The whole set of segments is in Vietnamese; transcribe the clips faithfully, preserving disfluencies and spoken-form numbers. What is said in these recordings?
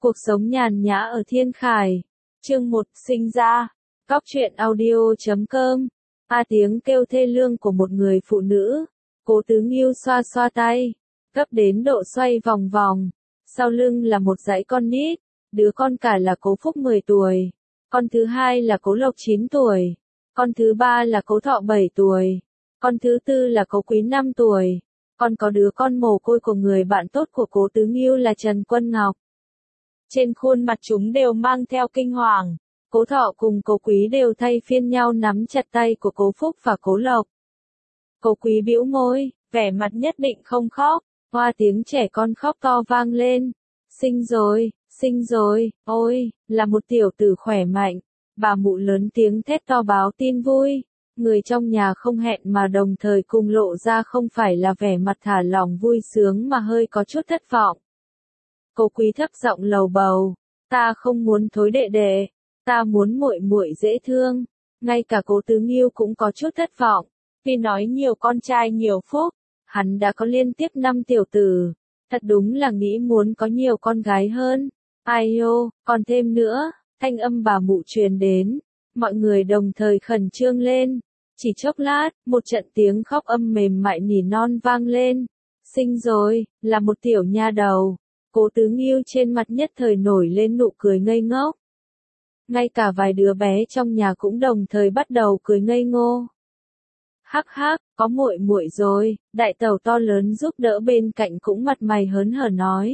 Cuộc sống nhàn nhã ở Thiên Khải. Chương một, sinh ra. Cóc truyện audio chấm com. A tiếng kêu thê lương của một người phụ nữ. Cố Tứ Nghiêu xoa xoa tay, gấp đến độ xoay vòng vòng. Sau lưng là một dãy con nít. Đứa con cả là Cố Phúc mười tuổi. Con thứ hai là Cố Lộc chín tuổi. Con thứ ba là Cố Thọ bảy tuổi. Con thứ tư là Cố Quý năm tuổi. Còn có đứa con mồ côi của người bạn tốt của Cố Tứ Nghiêu là Trần Quân Ngọc. Trên khuôn mặt chúng đều mang theo kinh hoàng. Cố Thọ cùng Cố Quý đều thay phiên nhau nắm chặt tay của Cố Phúc và Cố Lộc. Cố Quý bĩu môi, vẻ mặt nhất định không khóc. Hoa tiếng trẻ con khóc to vang lên. Sinh rồi, sinh rồi, ôi, là một tiểu tử khỏe mạnh. Bà mụ lớn tiếng thét to báo tin vui. Người trong nhà không hẹn mà đồng thời cùng lộ ra không phải là vẻ mặt thả lỏng vui sướng mà hơi có chút thất vọng. Cố Quý thấp giọng lầu bầu, ta không muốn thối đệ đệ, ta muốn muội muội dễ thương. Ngay cả Cố Tứ Nghiêu cũng có chút thất vọng, vì nói nhiều con trai nhiều phúc, hắn đã có liên tiếp năm tiểu tử, thật đúng là nghĩ muốn có nhiều con gái hơn. Ai ô, còn thêm nữa, thanh âm bà mụ truyền đến, mọi người đồng thời khẩn trương lên. Chỉ chốc lát, một trận tiếng khóc âm mềm mại nỉ non vang lên. Sinh rồi, là một tiểu nha đầu. Cố Tứ Nghiêu trên mặt nhất thời nổi lên nụ cười ngây ngốc. Ngay cả vài đứa bé trong nhà cũng đồng thời bắt đầu cười ngây ngô. Hắc hắc, có muội muội rồi, đại tẩu to lớn giúp đỡ bên cạnh cũng mặt mày hớn hở nói.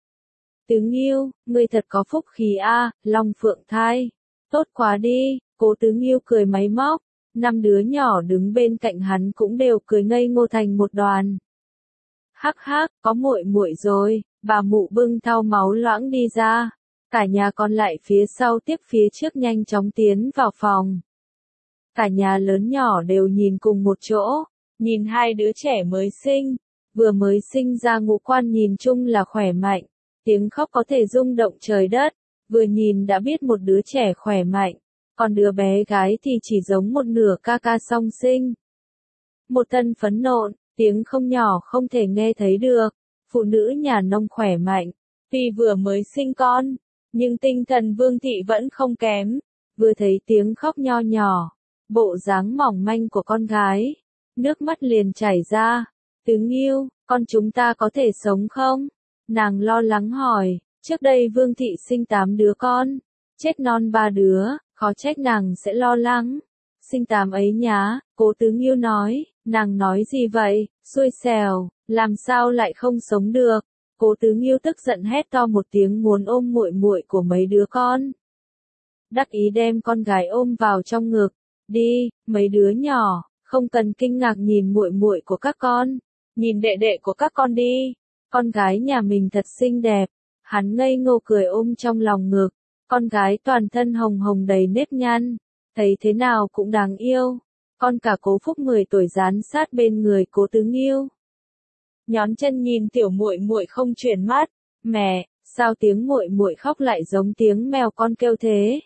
Tứ Nghiêu, ngươi thật có phúc khí a, long phượng thai. Tốt quá đi, Cố Tứ Nghiêu cười máy móc. Năm đứa nhỏ đứng bên cạnh hắn cũng đều cười ngây ngô thành một đoàn. Hắc hắc, có muội muội rồi, bà mụ bưng thau máu loãng đi ra. Cả nhà còn lại phía sau tiếp phía trước nhanh chóng tiến vào phòng. Cả nhà lớn nhỏ đều nhìn cùng một chỗ, nhìn hai đứa trẻ mới sinh, vừa mới sinh ra ngũ quan nhìn chung là khỏe mạnh, tiếng khóc có thể rung động trời đất, vừa nhìn đã biết một đứa trẻ khỏe mạnh. Còn đứa bé gái thì chỉ giống một nửa ca ca song sinh. Một thân phấn nộn, tiếng không nhỏ không thể nghe thấy được. Phụ nữ nhà nông khỏe mạnh, tuy vừa mới sinh con, nhưng tinh thần Vương thị vẫn không kém. Vừa thấy tiếng khóc nho nhỏ, bộ dáng mỏng manh của con gái, nước mắt liền chảy ra. Tứ Nghiêu, con chúng ta có thể sống không? Nàng lo lắng hỏi, trước đây Vương thị sinh tám đứa con, chết non ba đứa. Khó trách nàng sẽ lo lắng. Sinh tám ấy nhá, Cố Tứ Nghiêu nói, nàng nói gì vậy, xui xẻo, làm sao lại không sống được. Cố Tứ Nghiêu tức giận hét to một tiếng muốn ôm muội muội của mấy đứa con. Đắc ý đem con gái ôm vào trong ngực, đi, mấy đứa nhỏ, không cần kinh ngạc nhìn muội muội của các con, nhìn đệ đệ của các con đi, con gái nhà mình thật xinh đẹp. Hắn ngây ngô cười ôm trong lòng ngực. Con gái toàn thân hồng hồng đầy nếp nhăn, thấy thế nào cũng đáng yêu. Con cả Cố Phúc mười tuổi dán sát bên người Cố Tứ Nghiêu. Nhón chân nhìn tiểu muội muội không chuyển mắt, mẹ, sao tiếng muội muội khóc lại giống tiếng mèo con kêu thế?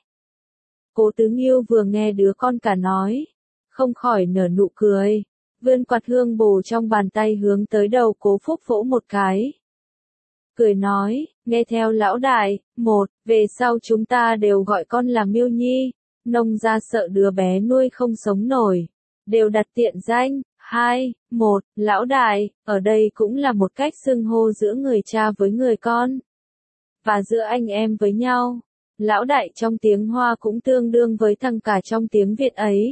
Cố Tứ Nghiêu vừa nghe đứa con cả nói, không khỏi nở nụ cười, vươn quạt hương bồ trong bàn tay hướng tới đầu Cố Phúc vỗ một cái. Cười nói, nghe theo lão đại, một, về sau chúng ta đều gọi con là Miêu Nhi, nông gia sợ đứa bé nuôi không sống nổi, đều đặt tiện danh. Hai, một, lão đại, ở đây cũng là một cách xưng hô giữa người cha với người con, và giữa anh em với nhau. Lão đại trong tiếng Hoa cũng tương đương với thằng cả trong tiếng Việt ấy.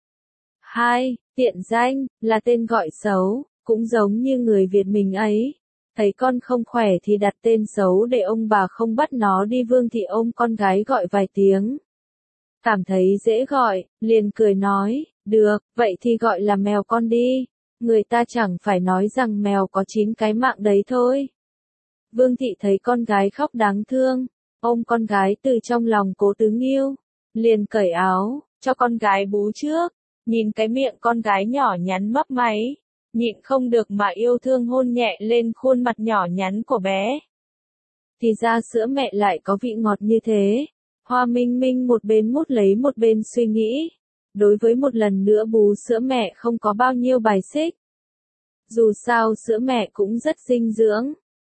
Hai, tiện danh, là tên gọi xấu, cũng giống như người Việt mình ấy. Thấy con không khỏe thì đặt tên xấu để ông bà không bắt nó đi. Vương thị ôm con gái gọi vài tiếng. Cảm thấy dễ gọi, liền cười nói, được, vậy thì gọi là mèo con đi. Người ta chẳng phải nói rằng mèo có chín cái mạng đấy thôi. Vương thị thấy con gái khóc đáng thương, ôm con gái từ trong lòng Cố Tứ Nghiêu, liền cởi áo, cho con gái bú trước, nhìn cái miệng con gái nhỏ nhắn mấp máy. Nhịn không được mà yêu thương hôn nhẹ lên khuôn mặt nhỏ nhắn của bé. Thì ra sữa mẹ lại có vị ngọt như thế. Hoa Minh Minh một bên mút lấy một bên suy nghĩ. Đối với một lần nữa bú sữa mẹ không có bao nhiêu bài xích. Dù sao sữa mẹ cũng rất dinh dưỡng.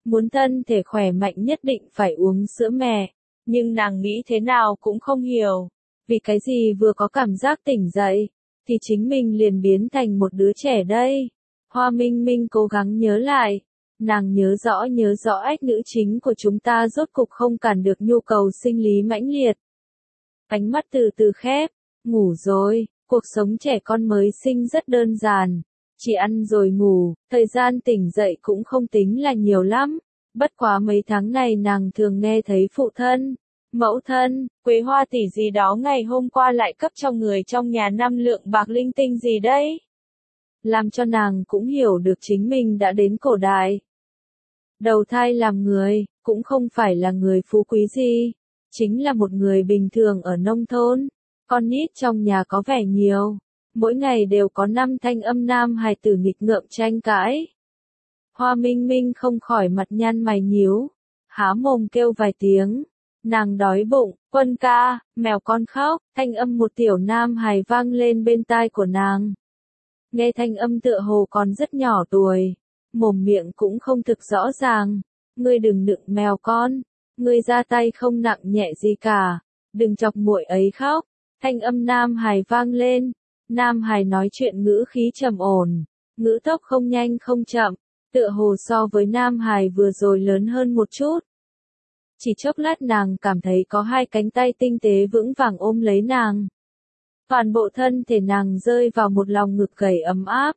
Muốn thân thể khỏe mạnh nhất định phải uống sữa mẹ. Nhưng nàng nghĩ thế nào cũng không hiểu. Vì cái gì vừa có cảm giác tỉnh dậy, thì chính mình liền biến thành một đứa trẻ đây. Hoa Minh Minh cố gắng nhớ lại. Nàng nhớ rõ nhớ rõ ách nữ chính của chúng ta rốt cục không cản được nhu cầu sinh lý mãnh liệt. Ánh mắt từ từ khép, ngủ rồi, cuộc sống trẻ con mới sinh rất đơn giản. Chỉ ăn rồi ngủ, thời gian tỉnh dậy cũng không tính là nhiều lắm. Bất quá mấy tháng này nàng thường nghe thấy phụ thân, mẫu thân, Quế Hoa tỷ gì đó ngày hôm qua lại cấp cho người trong nhà năm lượng bạc linh tinh gì đấy. Làm cho nàng cũng hiểu được chính mình đã đến cổ đại. Đầu thai làm người, cũng không phải là người phú quý gì, chính là một người bình thường ở nông thôn. Con nít trong nhà có vẻ nhiều, mỗi ngày đều có năm thanh âm nam hài tử nghịch ngợm tranh cãi. Hoa Minh Minh không khỏi mặt nhăn mày nhíu, há mồm kêu vài tiếng. Nàng đói bụng, Quân ca, mèo con khóc, thanh âm một tiểu nam hài vang lên bên tai của nàng. Nghe thanh âm tựa hồ còn rất nhỏ tuổi, mồm miệng cũng không thực rõ ràng. Ngươi đừng nựng mèo con, ngươi ra tay không nặng nhẹ gì cả, đừng chọc muội ấy khóc. Thanh âm nam hài vang lên, nam hài nói chuyện ngữ khí trầm ổn, ngữ tốc không nhanh không chậm, tựa hồ so với nam hài vừa rồi lớn hơn một chút. Chỉ chốc lát nàng cảm thấy có hai cánh tay tinh tế vững vàng ôm lấy nàng. Toàn bộ thân thể nàng rơi vào một lòng ngực gầy ấm áp.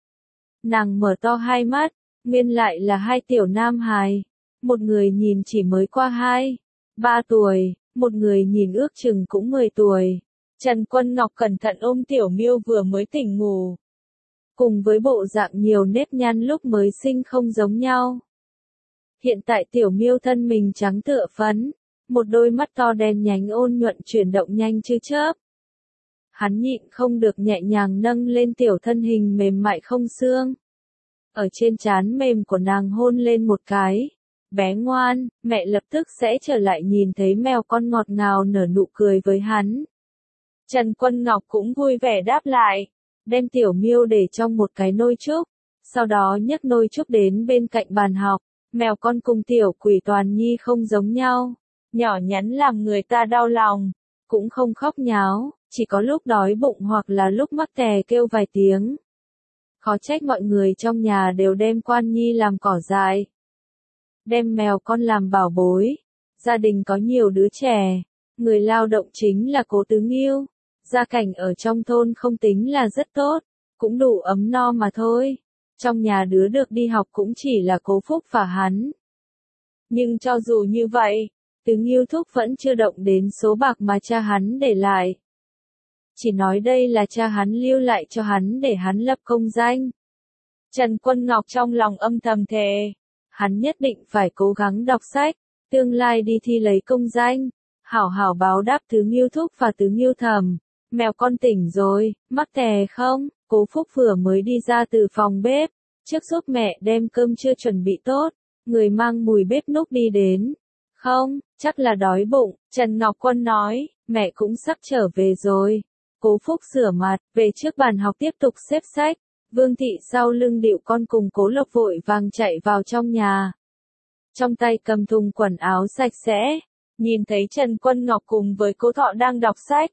Nàng mở to hai mắt, nguyên lại là hai tiểu nam hài. Một người nhìn chỉ mới qua hai, ba tuổi, một người nhìn ước chừng cũng mười tuổi. Trần Quân Ngọc cẩn thận ôm tiểu miêu vừa mới tỉnh ngủ. Cùng với bộ dạng nhiều nếp nhăn lúc mới sinh không giống nhau. Hiện tại tiểu miêu thân mình trắng tựa phấn, một đôi mắt to đen nhánh ôn nhuận chuyển động nhanh như chớp. Hắn nhịn không được nhẹ nhàng nâng lên tiểu thân hình mềm mại không xương. Ở trên trán mềm của nàng hôn lên một cái. Bé ngoan, mẹ lập tức sẽ trở lại nhìn thấy mèo con ngọt ngào nở nụ cười với hắn. Trần Quân Ngọc cũng vui vẻ đáp lại, đem tiểu miêu để trong một cái nôi trúc, sau đó nhấc nôi trúc đến bên cạnh bàn học. Mèo con cùng tiểu quỷ Toàn Nhi không giống nhau, nhỏ nhắn làm người ta đau lòng, cũng không khóc nháo, chỉ có lúc đói bụng hoặc là lúc mắc tè kêu vài tiếng. Khó trách mọi người trong nhà đều đem Quan Nhi làm cỏ dại, đem mèo con làm bảo bối. Gia đình có nhiều đứa trẻ, người lao động chính là Cố Tứ Nghiêu, gia cảnh ở trong thôn không tính là rất tốt, cũng đủ ấm no mà thôi. Trong nhà đứa được đi học cũng chỉ là Cố Phúc và hắn. Nhưng cho dù như vậy, Tứ Nghiêu thúc vẫn chưa động đến số bạc mà cha hắn để lại. Chỉ nói đây là cha hắn lưu lại cho hắn để hắn lập công danh. Trần Quân Ngọc trong lòng âm thầm thề, hắn nhất định phải cố gắng đọc sách, tương lai đi thi lấy công danh, hảo hảo báo đáp Tứ Nghiêu thúc và Tứ Nghiêu thầm. Mèo con tỉnh rồi, mắc tè không? Cố Phúc vừa mới đi ra từ phòng bếp, trước giúp mẹ đem cơm chưa chuẩn bị tốt, người mang mùi bếp núc đi đến. Không, chắc là đói bụng, Trần Ngọc Quân nói, mẹ cũng sắp trở về rồi. Cố Phúc rửa mặt, về trước bàn học tiếp tục xếp sách. Vương Thị sau lưng điệu con cùng Cố Lộc vội vàng chạy vào trong nhà. Trong tay cầm thùng quần áo sạch sẽ, nhìn thấy Trần Quân Ngọc cùng với Cố Thọ đang đọc sách.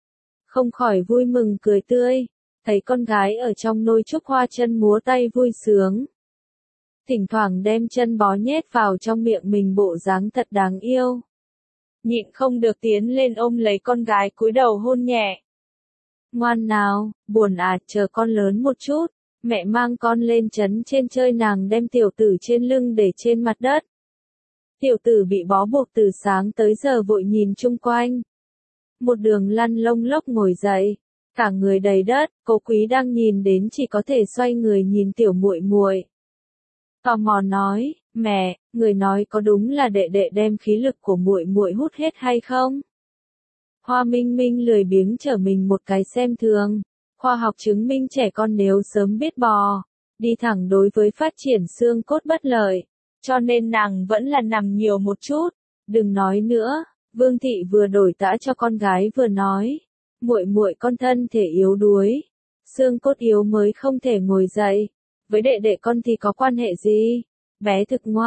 Không khỏi vui mừng cười tươi, thấy con gái ở trong nôi trúc hoa chân múa tay vui sướng. Thỉnh thoảng đem chân bó nhét vào trong miệng mình bộ dáng thật đáng yêu. Nhịn không được tiến lên ôm lấy con gái cúi đầu hôn nhẹ. Ngoan nào, buồn à, chờ con lớn một chút, mẹ mang con lên trấn trên chơi. Nàng đem tiểu tử trên lưng để trên mặt đất. Tiểu tử bị bó buộc từ sáng tới giờ vội nhìn chung quanh. Một đường lăn lông lốc ngồi dậy, cả người đầy đất. Cố Quý đang nhìn đến chỉ có thể xoay người nhìn tiểu muội muội. Tò mò nói, mẹ, người nói có đúng là đệ đệ đem khí lực của muội muội hút hết hay không? Hoa Minh Minh lười biếng trở mình một cái xem thường. Khoa học chứng minh trẻ con nếu sớm biết bò, đi thẳng đối với phát triển xương cốt bất lợi, cho nên nàng vẫn là nằm nhiều một chút. Đừng nói nữa. Vương Thị vừa đổi tã cho con gái vừa nói, muội muội con thân thể yếu đuối, xương cốt yếu mới không thể ngồi dậy, với đệ đệ con thì có quan hệ gì? Bé thực ngoan,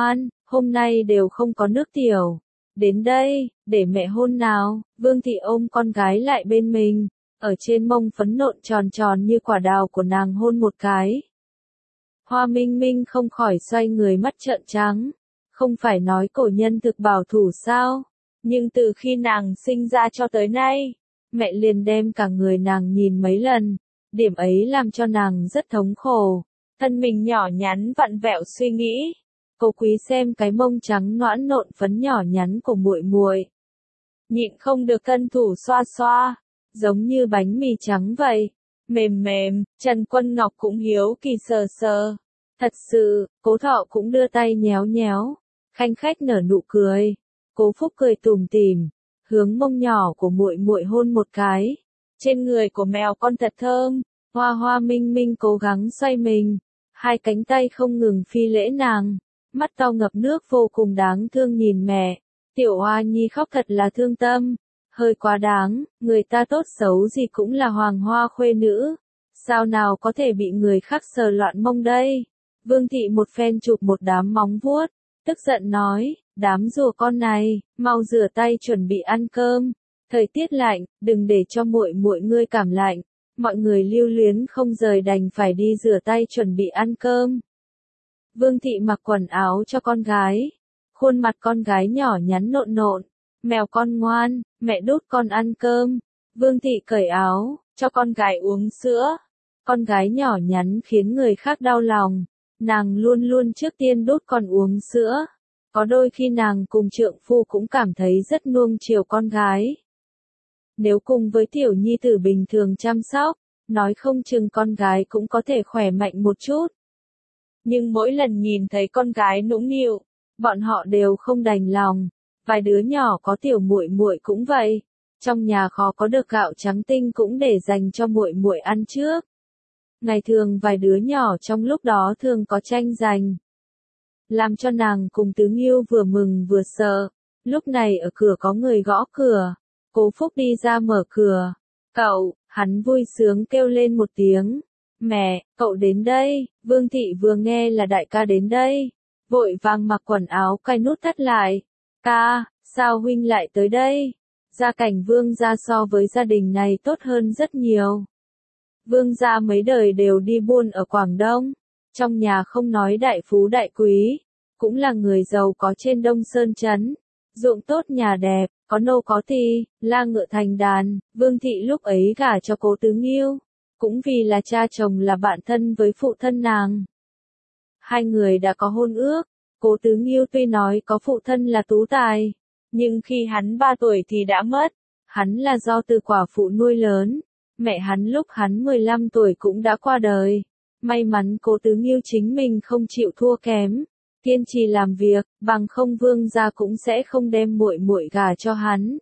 hôm nay đều không có nước tiểu. Đến đây, để mẹ hôn nào. Vương Thị ôm con gái lại bên mình, ở trên mông phấn nộn tròn tròn như quả đào của nàng hôn một cái. Hoa Minh Minh không khỏi xoay người mắt trợn trắng. Không phải nói cổ nhân thực bảo thủ sao? Nhưng từ khi nàng sinh ra cho tới nay, mẹ liền đem cả người nàng nhìn mấy lần. Điểm ấy làm cho nàng rất thống khổ. Thân mình nhỏ nhắn vặn vẹo suy nghĩ. Cô quý xem cái mông trắng nõn nộn phấn nhỏ nhắn của muội muội, nhịn không được cân thủ xoa xoa, giống như bánh mì trắng vậy, mềm mềm. Trần Quân Ngọc cũng hiếu kỳ sờ sờ. Thật sự, Cố Thọ cũng đưa tay nhéo nhéo, khanh khách nở nụ cười. Cố Phúc cười tủm tỉm, hướng mông nhỏ của muội muội hôn một cái. Trên người của mèo con thật thơm. Hoa Hoa Minh Minh cố gắng xoay mình, hai cánh tay không ngừng phi lễ nàng, mắt to ngập nước vô cùng đáng thương nhìn mẹ. Tiểu Hoa Nhi khóc thật là thương tâm, hơi quá đáng, người ta tốt xấu gì cũng là hoàng hoa khuê nữ, sao nào có thể bị người khác sờ loạn mông đây. Vương Thị một phen chụp một đám móng vuốt, tức giận nói, đám rùa con này, mau rửa tay chuẩn bị ăn cơm. Thời tiết lạnh, đừng để cho muội muội ngươi cảm lạnh. Mọi người lưu luyến không rời đành phải đi rửa tay chuẩn bị ăn cơm. Vương Thị mặc quần áo cho con gái. Khuôn mặt con gái nhỏ nhắn nộn nộn. Mèo con ngoan, mẹ đút con ăn cơm. Vương Thị cởi áo, cho con gái uống sữa. Con gái nhỏ nhắn khiến người khác đau lòng. Nàng luôn luôn trước tiên đút con uống sữa. Có đôi khi nàng cùng trượng phu cũng cảm thấy rất nuông chiều con gái. Nếu cùng với tiểu nhi tử bình thường chăm sóc, nói không chừng con gái cũng có thể khỏe mạnh một chút. Nhưng mỗi lần nhìn thấy con gái nũng nịu, bọn họ đều không đành lòng. Vài đứa nhỏ có tiểu muội muội cũng vậy, trong nhà khó có được gạo trắng tinh cũng để dành cho muội muội ăn trước. Ngày thường vài đứa nhỏ trong lúc đó thường có tranh giành, làm cho nàng cùng Tứ Nghiêu vừa mừng vừa sợ. Lúc này ở cửa có người gõ cửa. Cố Phúc đi ra mở cửa. Cậu, hắn vui sướng kêu lên một tiếng. Mẹ, cậu đến đây. Vương Thị vừa nghe là đại ca đến đây, vội vàng mặc quần áo cài nút thắt lại. Ca, sao huynh lại tới đây? Gia cảnh Vương gia so với gia đình này tốt hơn rất nhiều. Vương gia mấy đời đều đi buôn ở Quảng Đông. Trong nhà không nói đại phú đại quý, cũng là người giàu có trên Đông Sơn Trấn. Ruộng tốt nhà đẹp, có nô có tỳ, la ngựa thành đàn. Vương Thị lúc ấy gả cho Cố Tứ Nghiêu, cũng vì là cha chồng là bạn thân với phụ thân nàng. Hai người đã có hôn ước. Cố Tứ Nghiêu tuy nói có phụ thân là tú tài, nhưng khi hắn ba tuổi thì đã mất. Hắn là do từ quả phụ nuôi lớn. Mẹ hắn lúc hắn mười lăm tuổi cũng đã qua đời. May mắn Cố Tứ Nghiêu chính mình không chịu thua kém, kiên trì làm việc, bằng không Vương gia cũng sẽ không đem muội muội gả cho hắn.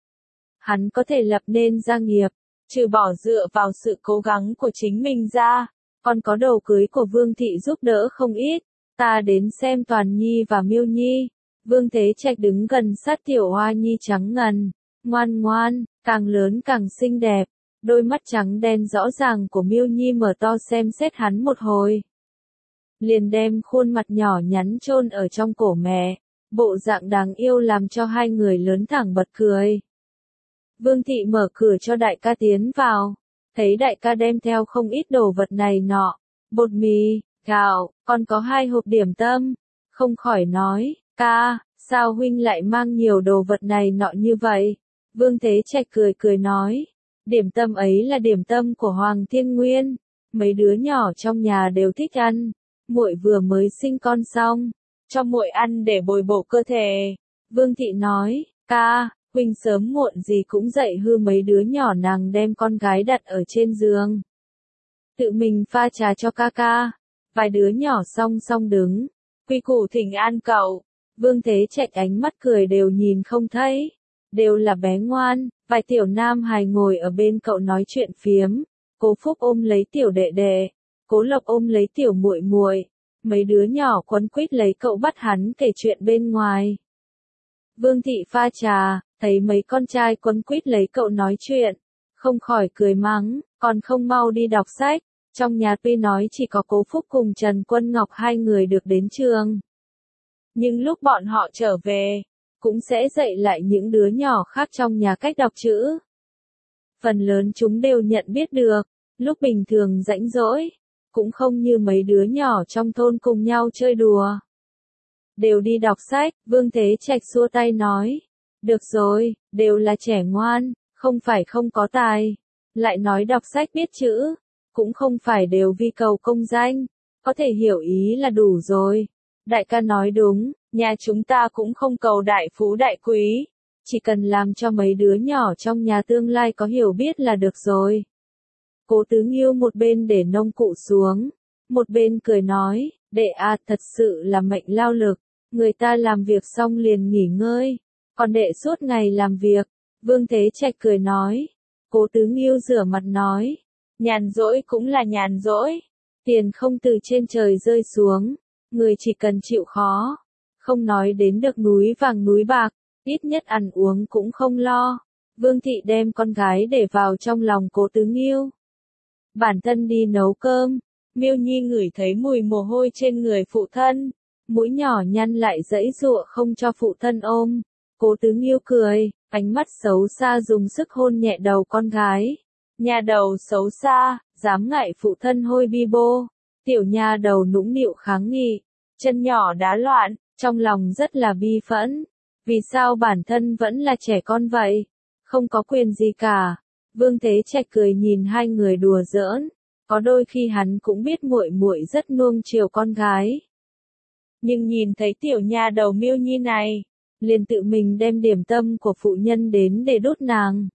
Hắn có thể lập nên gia nghiệp, trừ bỏ dựa vào sự cố gắng của chính mình ra, còn có đầu cưới của Vương Thị giúp đỡ không ít. Ta đến xem Toàn Nhi và Miêu Nhi. Vương Thế Trạch đứng gần sát tiểu Hoa Nhi trắng ngần, ngoan ngoan, càng lớn càng xinh đẹp. Đôi mắt trắng đen rõ ràng của Miêu Nhi mở to xem xét hắn một hồi, liền đem khuôn mặt nhỏ nhắn chôn ở trong cổ mẹ. Bộ dạng đáng yêu làm cho hai người lớn thẳng bật cười. Vương Thị mở cửa cho đại ca tiến vào, thấy đại ca đem theo không ít đồ vật này nọ, bột mì, gạo, còn có hai hộp điểm tâm, không khỏi nói, ca, sao huynh lại mang nhiều đồ vật này nọ như vậy? Vương Thế Trạch cười cười nói, điểm tâm ấy là điểm tâm của Hoàng Thiên Nguyên, mấy đứa nhỏ trong nhà đều thích ăn, muội vừa mới sinh con xong, cho muội ăn để bồi bổ cơ thể. Vương Thị nói, ca, huynh sớm muộn gì cũng dậy hư mấy đứa nhỏ, nàng đem con gái đặt ở trên giường, tự mình pha trà cho ca ca. Vài đứa nhỏ song song đứng, quy củ thỉnh an cậu. Vương Thế Trạch ánh mắt cười đều nhìn không thấy, đều là bé ngoan. Vài tiểu nam hài ngồi ở bên cậu nói chuyện phiếm. Cố Phúc ôm lấy tiểu đệ đệ, Cố Lộc ôm lấy tiểu muội muội, mấy đứa nhỏ quấn quýt lấy cậu bắt hắn kể chuyện bên ngoài. Vương Thị pha trà, thấy mấy con trai quấn quýt lấy cậu nói chuyện, không khỏi cười mắng, còn không mau đi đọc sách. Trong nhà tuy nói chỉ có Cố Phúc cùng Trần Quân Ngọc hai người được đến trường, Nhưng lúc bọn họ trở về, cũng sẽ dạy lại những đứa nhỏ khác trong nhà cách đọc chữ. Phần lớn chúng đều nhận biết được, lúc bình thường rảnh rỗi, cũng không như mấy đứa nhỏ trong thôn cùng nhau chơi đùa. Đều đi đọc sách, Vương Thế Trạch xua tay nói. Được rồi, đều là trẻ ngoan, không phải không có tài. Lại nói đọc sách biết chữ, cũng không phải đều vì cầu công danh, có thể hiểu ý là đủ rồi. Đại ca nói đúng, nhà chúng ta cũng không cầu đại phú đại quý, chỉ cần làm cho mấy đứa nhỏ trong nhà tương lai có hiểu biết là được rồi. Cố Tứ Nghiêu một bên để nông cụ xuống, một bên cười nói, đệ à thật sự là mệnh lao lực, người ta làm việc xong liền nghỉ ngơi, còn đệ suốt ngày làm việc. Vương Thế Trạch cười nói. Cố Tứ Nghiêu rửa mặt nói, nhàn rỗi cũng là nhàn rỗi, tiền không từ trên trời rơi xuống, người chỉ cần chịu khó, không nói đến được núi vàng núi bạc, ít nhất ăn uống cũng không lo. Vương Thị đem con gái để vào trong lòng Cố Tứ Nghiêu. Bản thân đi nấu cơm, Miêu Nhi ngửi thấy mùi mồ hôi trên người phụ thân, mũi nhỏ nhăn lại giãy giụa không cho phụ thân ôm. Cố Tứ Nghiêu cười, ánh mắt xấu xa dùng sức hôn nhẹ đầu con gái. Nhà đầu xấu xa, dám ngại phụ thân hôi bi bô. Tiểu nhà đầu nũng nịu kháng nghị, chân nhỏ đá loạn, trong lòng rất là bi phẫn. Vì sao bản thân vẫn là trẻ con vậy? Không có quyền gì cả. Vương Thế Trạch cười nhìn hai người đùa giỡn, có đôi khi hắn cũng biết muội muội rất nuông chiều con gái. Nhưng nhìn thấy tiểu nha đầu Miêu Nhi này, liền tự mình đem điểm tâm của phụ nhân đến để đút nàng.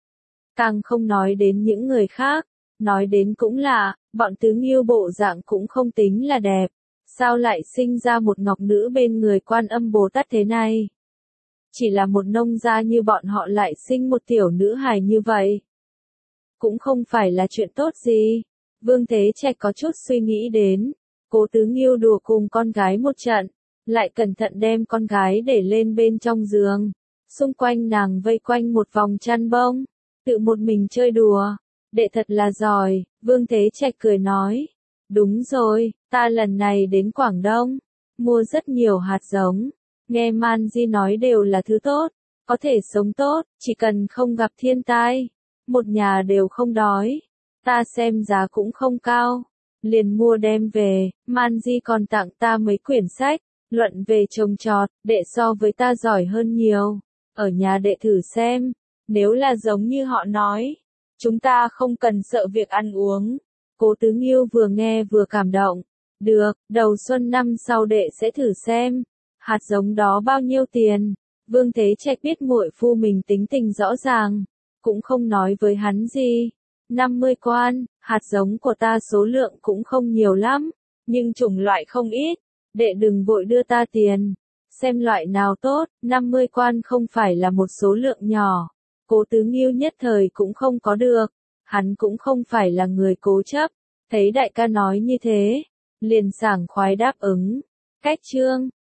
Càng không nói đến những người khác, nói đến cũng là, bọn Tứ Nghiêu bộ dạng cũng không tính là đẹp, sao lại sinh ra một ngọc nữ bên người Quan Âm Bồ Tát thế này? Chỉ là một nông gia như bọn họ lại sinh một tiểu nữ hài như vậy. Cũng không phải là chuyện tốt gì. Vương Thế Trạch có chút suy nghĩ đến, Cố Tứ Nghiêu đùa cùng con gái một trận, lại cẩn thận đem con gái để lên bên trong giường, xung quanh nàng vây quanh một vòng chăn bông, tự một mình chơi đùa. Đệ thật là giỏi, Vương Thế Trạch cười nói. Đúng rồi, ta lần này đến Quảng Đông, mua rất nhiều hạt giống, nghe Man Di nói đều là thứ tốt, có thể sống tốt, chỉ cần không gặp thiên tai, một nhà đều không đói. Ta xem giá cũng không cao, liền mua đem về. Man Di còn tặng ta mấy quyển sách, luận về trồng trọt, đệ so với ta giỏi hơn nhiều. Ở nhà đệ thử xem, nếu là giống như họ nói, chúng ta không cần sợ việc ăn uống. Cố Tứ Nghiêu vừa nghe vừa cảm động. Được, đầu xuân năm sau đệ sẽ thử xem. Hạt giống đó bao nhiêu tiền? Vương Thế Trạch biết muội phu mình tính tình rõ ràng, cũng không nói với hắn gì. năm mươi quan, hạt giống của ta số lượng cũng không nhiều lắm, nhưng chủng loại không ít. Đệ đừng vội đưa ta tiền, xem loại nào tốt. năm mươi quan không phải là một số lượng nhỏ. Cố Tứ Nghiêu nhất thời cũng không có được, hắn cũng không phải là người cố chấp, thấy đại ca nói như thế, liền sảng khoái đáp ứng. Cách chương